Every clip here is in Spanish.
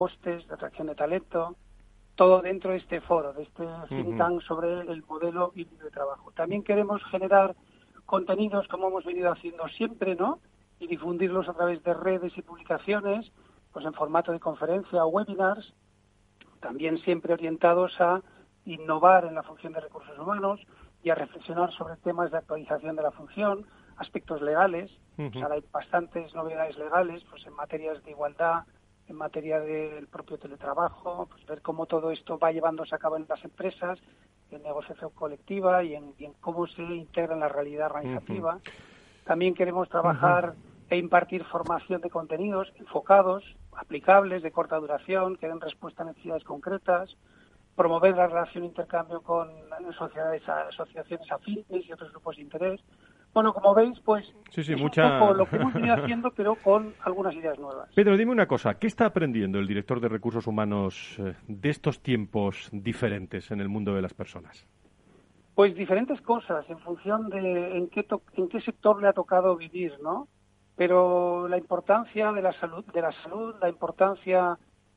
costes, de atracción de talento, todo dentro de este foro, de este think tank sobre el modelo híbrido de trabajo. También queremos generar contenidos como hemos venido haciendo siempre, ¿no? Y difundirlos a través de redes y publicaciones, pues en formato de conferencia o webinars, también siempre orientados a innovar en la función de recursos humanos y a reflexionar sobre temas de actualización de la función, aspectos legales. O sea, hay bastantes novedades legales, pues en materias de igualdad, en materia del propio teletrabajo, pues ver cómo todo esto va llevándose a cabo en las empresas, en negociación colectiva y en cómo se integra en la realidad organizativa. También queremos trabajar e impartir formación de contenidos enfocados, aplicables, de corta duración, que den respuesta a necesidades concretas, promover la relación e intercambio con sociedades, asociaciones afines y otros grupos de interés. Bueno, como veis, pues es un poco lo que hemos venido haciendo, pero con algunas ideas nuevas. Pedro, dime una cosa, ¿qué está aprendiendo el director de Recursos Humanos de estos tiempos diferentes en el mundo de las personas? Pues diferentes cosas, en función de en qué sector le ha tocado vivir, ¿no? Pero la importancia de la salud, la importancia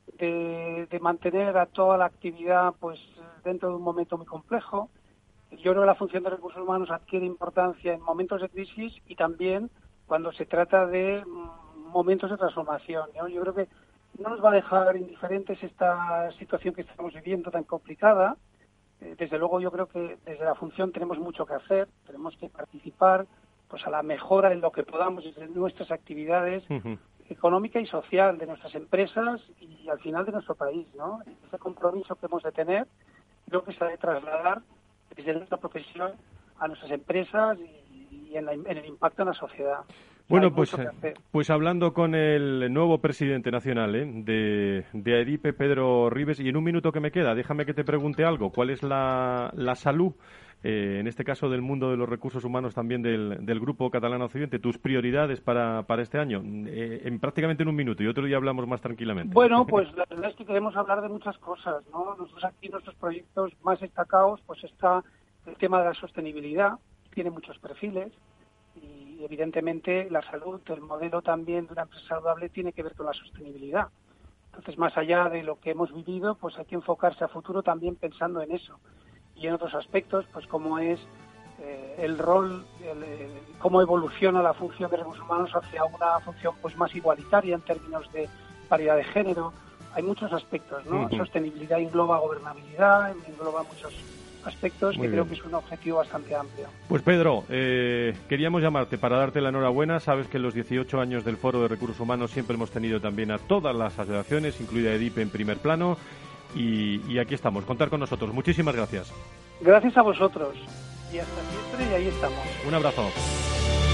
de mantener a toda la actividad pues dentro de un momento muy complejo. Yo creo que la función de recursos humanos adquiere importancia en momentos de crisis y también cuando se trata de momentos de transformación, ¿no? Yo creo que no nos va a dejar indiferentes esta situación que estamos viviendo tan complicada. Desde luego yo creo que desde la función tenemos mucho que hacer, tenemos que participar pues a la mejora en lo que podamos desde nuestras actividades económica y social de nuestras empresas y al final de nuestro país, ¿no? Ese compromiso que hemos de tener creo que se ha de trasladar desde nuestra profesión a nuestras empresas y en el impacto en la sociedad. Bueno, pues hablando con el nuevo presidente nacional de AEDIPE, Pedro Ribes, y en un minuto que me queda, déjame que te pregunte algo. ¿Cuál es la salud, en este caso del mundo de los recursos humanos, también del Grupo Catalán Occidente, tus prioridades para este año? Prácticamente en un minuto, y otro día hablamos más tranquilamente. Bueno, pues la verdad es que queremos hablar de muchas cosas, ¿no? Nosotros aquí, nuestros proyectos más destacados, pues está el tema de la sostenibilidad, tiene muchos perfiles, y evidentemente la salud, el modelo también de una empresa saludable tiene que ver con la sostenibilidad. Entonces, más allá de lo que hemos vivido, pues hay que enfocarse a futuro también pensando en eso. Y en otros aspectos, pues como es el rol, cómo evoluciona la función de recursos humanos hacia una función pues más igualitaria en términos de paridad de género. Hay muchos aspectos, ¿no? Sostenibilidad engloba gobernabilidad, engloba muchos aspectos que creo que es un objetivo bastante amplio. Pues Pedro, queríamos llamarte para darte la enhorabuena. Sabes que en los 18 años del Foro de Recursos Humanos siempre hemos tenido también a todas las asociaciones, incluida AEDIPE, en primer plano, y aquí estamos, contar con nosotros. Muchísimas gracias. Gracias a vosotros y hasta siempre, y ahí estamos. Un abrazo.